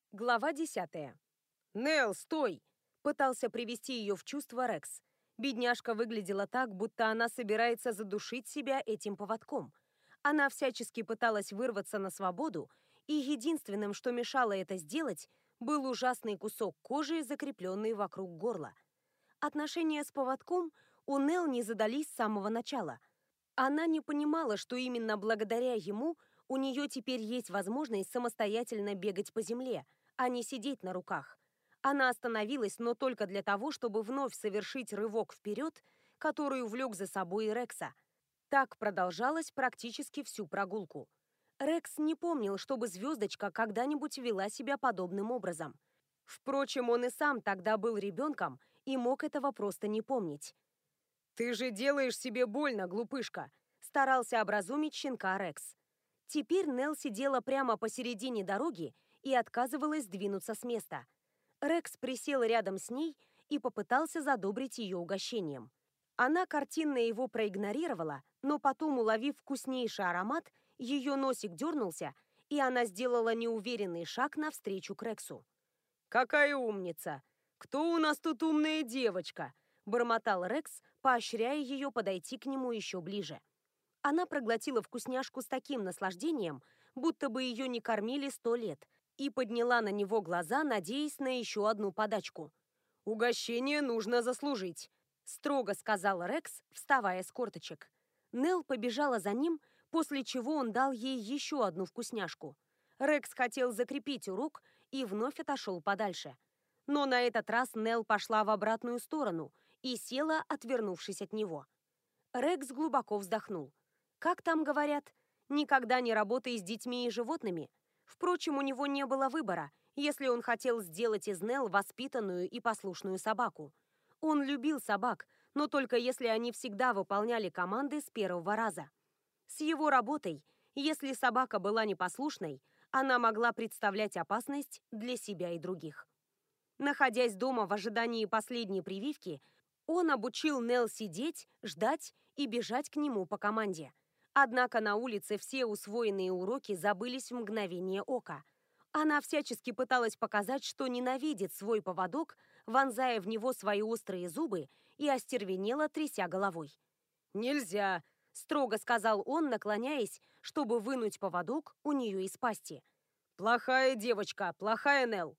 Глава 10. «Нелл, стой!» — пытался привести ее в чувство Рекс. Бедняжка выглядела так, будто она собирается задушить себя этим поводком. Она всячески пыталась вырваться на свободу, и единственным, что мешало это сделать, был ужасный кусок кожи, закрепленный вокруг горла. Отношения с поводком у Нелл не задались с самого начала. Она не понимала, что именно благодаря ему у нее теперь есть возможность самостоятельно бегать по земле, а не сидеть на руках. Она остановилась, но только для того, чтобы вновь совершить рывок вперед, который увлек за собой и Рекса. Так продолжалось практически всю прогулку. Рекс не помнил, чтобы звездочка когда-нибудь вела себя подобным образом. Впрочем, он и сам тогда был ребенком и мог этого просто не помнить. «Ты же делаешь себе больно, глупышка!» — старался образумить щенка Рекс. Теперь Нелл сидела прямо посередине дороги и отказывалась двинуться с места. Рекс присел рядом с ней и попытался задобрить ее угощением. Она картинно его проигнорировала, но потом, уловив вкуснейший аромат, ее носик дернулся, и она сделала неуверенный шаг навстречу к Рексу. «Какая умница! Кто у нас тут умная девочка?» – бормотал Рекс, поощряя ее подойти к нему еще ближе. Она проглотила вкусняшку с таким наслаждением, будто бы ее не кормили 100 лет, и подняла на него глаза, надеясь на еще одну подачку. «Угощение нужно заслужить», — строго сказал Рекс, вставая с корточек. Нелл побежала за ним, после чего он дал ей еще одну вкусняшку. Рекс хотел закрепить урок и вновь отошел подальше. Но на этот раз Нелл пошла в обратную сторону и села, отвернувшись от него. Рекс глубоко вздохнул. Как там говорят, никогда не работай с детьми и животными. Впрочем, у него не было выбора, если он хотел сделать из Нелл воспитанную и послушную собаку. Он любил собак, но только если они всегда выполняли команды с первого раза. С его работой, если собака была непослушной, она могла представлять опасность для себя и других. Находясь дома в ожидании последней прививки, он обучил Нелл сидеть, ждать и бежать к нему по команде. Однако на улице все усвоенные уроки забылись в мгновение ока. Она всячески пыталась показать, что ненавидит свой поводок, вонзая в него свои острые зубы, и остервенела, тряся головой. «Нельзя!» – строго сказал он, наклоняясь, чтобы вынуть поводок у нее из пасти. «Плохая девочка, плохая Нелл!»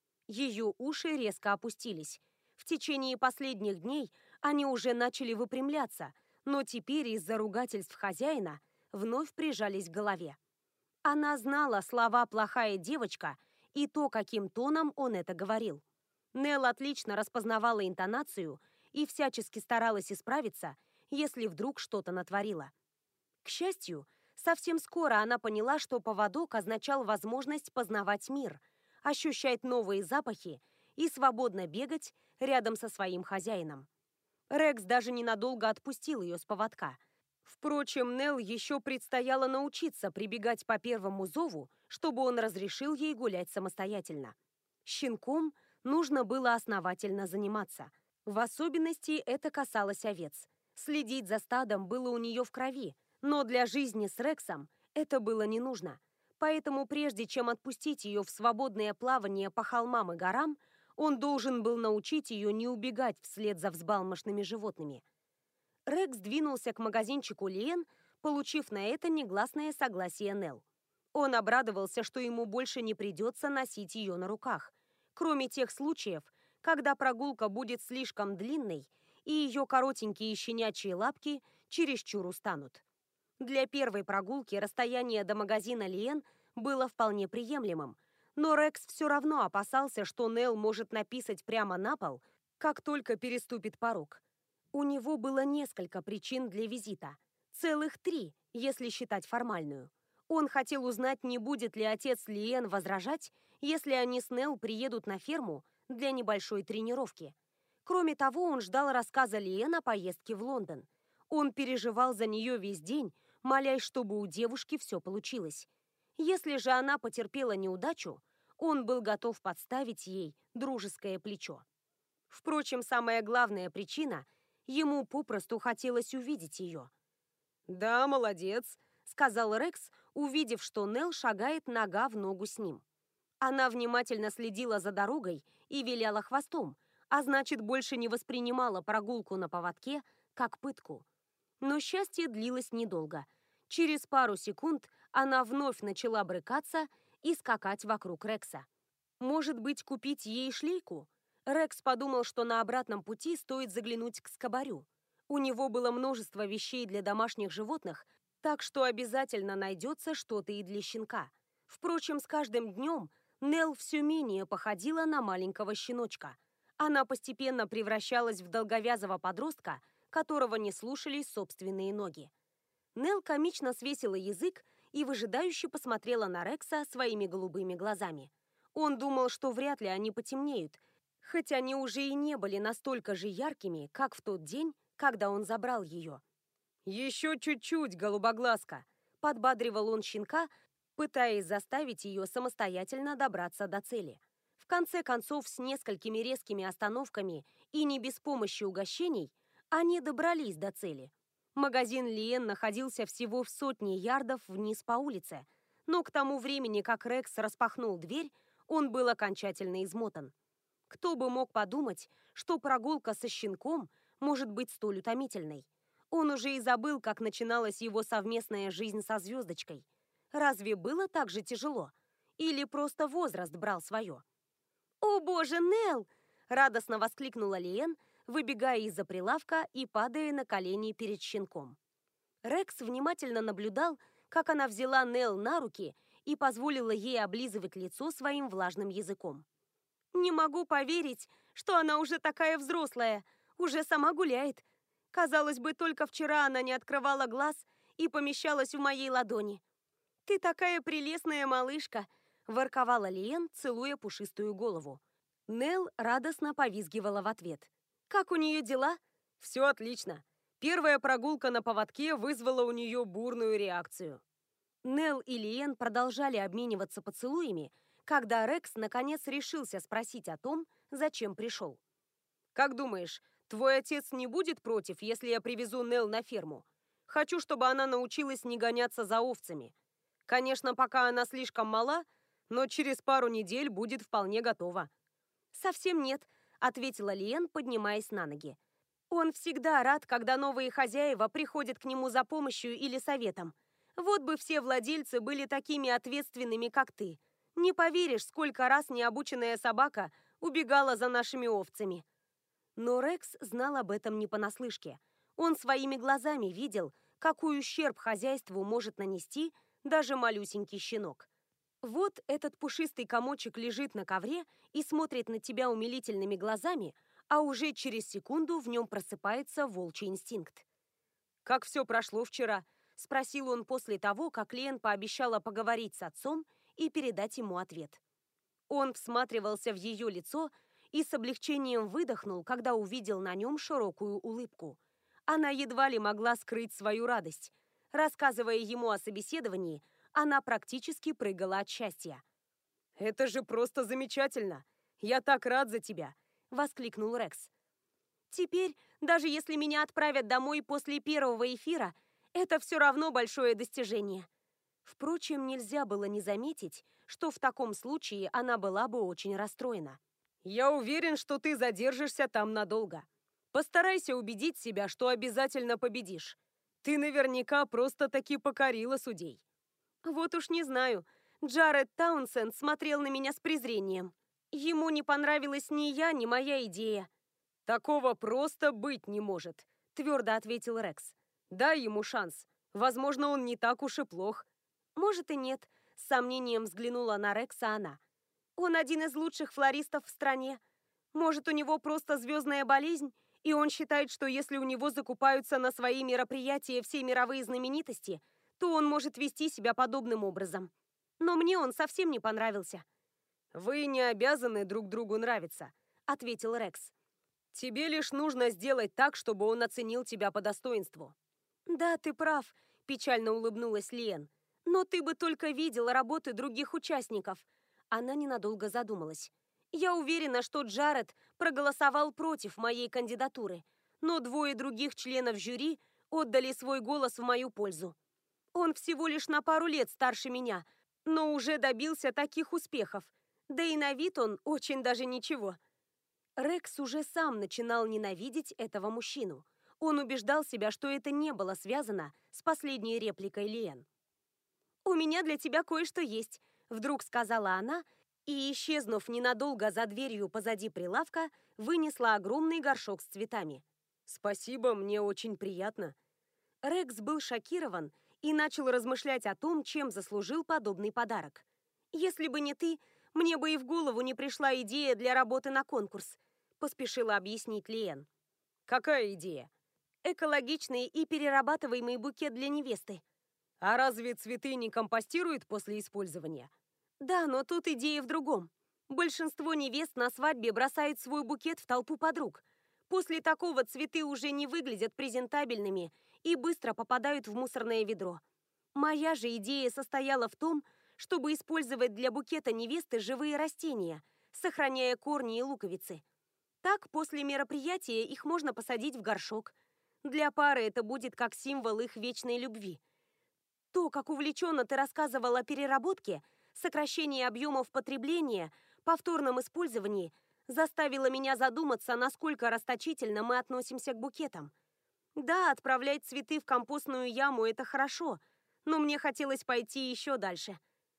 Ее уши резко опустились. В течение последних дней они уже начали выпрямляться, но теперь из-за ругательств хозяина вновь прижались к голове. Она знала слова «плохая девочка» и то, каким тоном он это говорил. Нелл отлично распознавала интонацию и всячески старалась исправиться, если вдруг что-то натворила. К счастью, совсем скоро она поняла, что поводок означал возможность познавать мир, ощущать новые запахи и свободно бегать рядом со своим хозяином. Рекс даже ненадолго отпустил ее с поводка. Впрочем, Нелл еще предстояло научиться прибегать по первому зову, чтобы он разрешил ей гулять самостоятельно. Щенком нужно было основательно заниматься. В особенности это касалось овец. Следить за стадом было у нее в крови, но для жизни с Рексом это было не нужно. Поэтому прежде чем отпустить ее в свободное плавание по холмам и горам, он должен был научить ее не убегать вслед за взбалмошными животными. Рекс двинулся к магазинчику Лиэн, получив на это негласное согласие Нелл. Он обрадовался, что ему больше не придется носить ее на руках, кроме тех случаев, когда прогулка будет слишком длинной и ее коротенькие щенячьи лапки чересчур устанут. Для первой прогулки расстояние до магазина Лиэн было вполне приемлемым, но Рекс все равно опасался, что Нелл может написать прямо на пол, как только переступит порог. У него было несколько причин для визита. Целых 3, если считать формальную. Он хотел узнать, не будет ли отец Лиэн возражать, если они с Нелл приедут на ферму для небольшой тренировки. Кроме того, он ждал рассказа Лиэн о поездке в Лондон. Он переживал за нее весь день, молясь, чтобы у девушки все получилось. Если же она потерпела неудачу, он был готов подставить ей дружеское плечо. Впрочем, самая главная причина – ему попросту хотелось увидеть ее. «Да, молодец», — сказал Рекс, увидев, что Нелл шагает нога в ногу с ним. Она внимательно следила за дорогой и виляла хвостом, а значит, больше не воспринимала прогулку на поводке как пытку. Но счастье длилось недолго. Через пару секунд она вновь начала брыкаться и скакать вокруг Рекса. Может быть, купить ей шлейку? Рекс подумал, что на обратном пути стоит заглянуть к скобарю. У него было множество вещей для домашних животных, так что обязательно найдется что-то и для щенка. Впрочем, с каждым днем Нелл все менее походила на маленького щеночка. Она постепенно превращалась в долговязого подростка, которого не слушались собственные ноги. Нелл комично свесила язык и выжидающе посмотрела на Рекса своими голубыми глазами. Он думал, что вряд ли они потемнеют, хоть они уже и не были настолько же яркими, как в тот день, когда он забрал ее. «Еще чуть-чуть, голубоглазка!» – подбадривал он щенка, пытаясь заставить ее самостоятельно добраться до цели. В конце концов, с несколькими резкими остановками и не без помощи угощений, они добрались до цели. Магазин Лиэн находился всего в 100 ярдов вниз по улице, но к тому времени, как Рекс распахнул дверь, он был окончательно измотан. Кто бы мог подумать, что прогулка со щенком может быть столь утомительной. Он уже и забыл, как начиналась его совместная жизнь со звездочкой. Разве было так же тяжело? Или просто возраст брал свое? «О боже, Нелл!» – радостно воскликнула Лиэн, выбегая из-за прилавка и падая на колени перед щенком. Рекс внимательно наблюдал, как она взяла Нелл на руки и позволила ей облизывать лицо своим влажным языком. «Не могу поверить, что она уже такая взрослая, уже сама гуляет. Казалось бы, только вчера она не открывала глаз и помещалась в моей ладони. Ты такая прелестная малышка!» – ворковала Лиэн, целуя пушистую голову. Нелл радостно повизгивала в ответ. «Как у нее дела?» «Все отлично. Первая прогулка на поводке вызвала у нее бурную реакцию». Нелл и Лиэн продолжали обмениваться поцелуями, когда Рекс наконец решился спросить о том, зачем пришел. «Как думаешь, твой отец не будет против, если я привезу Нелл на ферму? Хочу, чтобы она научилась не гоняться за овцами. Конечно, пока она слишком мала, но через пару недель будет вполне готова». «Совсем нет», — ответила Лиэн, поднимаясь на ноги. «Он всегда рад, когда новые хозяева приходят к нему за помощью или советом. Вот бы все владельцы были такими ответственными, как ты. Не поверишь, сколько раз необученная собака убегала за нашими овцами». Но Рекс знал об этом не понаслышке. Он своими глазами видел, какой ущерб хозяйству может нанести даже малюсенький щенок. Вот этот пушистый комочек лежит на ковре и смотрит на тебя умилительными глазами, а уже через секунду в нем просыпается волчий инстинкт. «Как все прошло вчера?» – спросил он после того, как Лен пообещала поговорить с отцом и передать ему ответ. Он всматривался в ее лицо и с облегчением выдохнул, когда увидел на нем широкую улыбку. Она едва ли могла скрыть свою радость. Рассказывая ему о собеседовании, она практически прыгала от счастья. «Это же просто замечательно! Я так рад за тебя!» – воскликнул Рекс. «Теперь, даже если меня отправят домой после первого эфира, это все равно большое достижение». Впрочем, нельзя было не заметить, что в таком случае она была бы очень расстроена. «Я уверен, что ты задержишься там надолго. Постарайся убедить себя, что обязательно победишь. Ты наверняка просто-таки покорила судей». «Вот уж не знаю. Джаред Таунсенд смотрел на меня с презрением. Ему не понравилась ни я, ни моя идея». «Такого просто быть не может», — твердо ответил Рекс. «Дай ему шанс. Возможно, он не так уж и плох». «Может и нет», — с сомнением взглянула на Рекса она. «Он один из лучших флористов в стране. Может, у него просто звездная болезнь, и он считает, что если у него закупаются на свои мероприятия все мировые знаменитости, то он может вести себя подобным образом. Но мне он совсем не понравился». «Вы не обязаны друг другу нравиться», — ответил Рекс. «Тебе лишь нужно сделать так, чтобы он оценил тебя по достоинству». «Да, ты прав», — печально улыбнулась Лиэн. «Но ты бы только видел работы других участников». Она ненадолго задумалась. «Я уверена, что Джаред проголосовал против моей кандидатуры, но двое других членов жюри отдали свой голос в мою пользу. Он всего лишь на пару лет старше меня, но уже добился таких успехов. Да и на вид он очень даже ничего. Рекс уже сам начинал ненавидеть этого мужчину. Он убеждал себя, что это не было связано с последней репликой Лиэн. «У меня для тебя кое-что есть», — вдруг сказала она, и, исчезнув ненадолго за дверью позади прилавка, вынесла огромный горшок с цветами. «Спасибо, мне очень приятно». Рекс был шокирован и начал размышлять о том, чем заслужил подобный подарок. «Если бы не ты, мне бы и в голову не пришла идея для работы на конкурс», — поспешила объяснить Лиэн. «Какая идея?» «Экологичный и перерабатываемый букет для невесты». «А разве цветы не компостируют после использования?» «Да, но тут идея в другом. Большинство невест на свадьбе бросают свой букет в толпу подруг. После такого цветы уже не выглядят презентабельными и быстро попадают в мусорное ведро. Моя же идея состояла в том, чтобы использовать для букета невесты живые растения, сохраняя корни и луковицы. Так, после мероприятия их можно посадить в горшок. Для пары это будет как символ их вечной любви. То, как увлеченно ты рассказывал о переработке, сокращении объемов потребления, повторном использовании, заставило меня задуматься, насколько расточительно мы относимся к букетам. Да, отправлять цветы в компостную яму – это хорошо, но мне хотелось пойти еще дальше.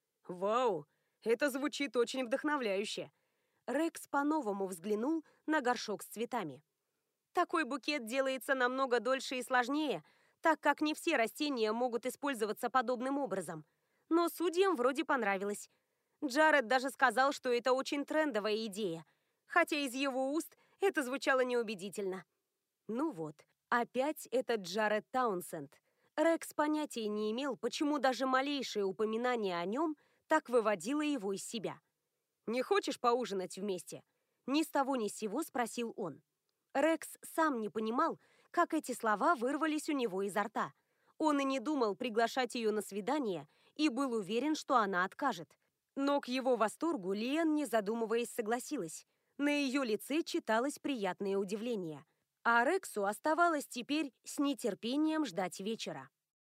Вау, это звучит очень вдохновляюще. Рекс по-новому взглянул на горшок с цветами. Такой букет делается намного дольше и сложнее, так как не все растения могут использоваться подобным образом. Но судьям вроде понравилось. Джаред даже сказал, что это очень трендовая идея, хотя из его уст это звучало неубедительно. Ну вот, опять этот Джаред Таунсенд. Рекс понятия не имел, почему даже малейшее упоминание о нем так выводило его из себя. «Не хочешь поужинать вместе?» Ни с того ни с сего спросил он. Рекс сам не понимал, как эти слова вырвались у него изо рта. Он и не думал приглашать ее на свидание и был уверен, что она откажет. Но к его восторгу Лиэн, не задумываясь, согласилась. На ее лице читалось приятное удивление. А Рексу оставалось теперь с нетерпением ждать вечера.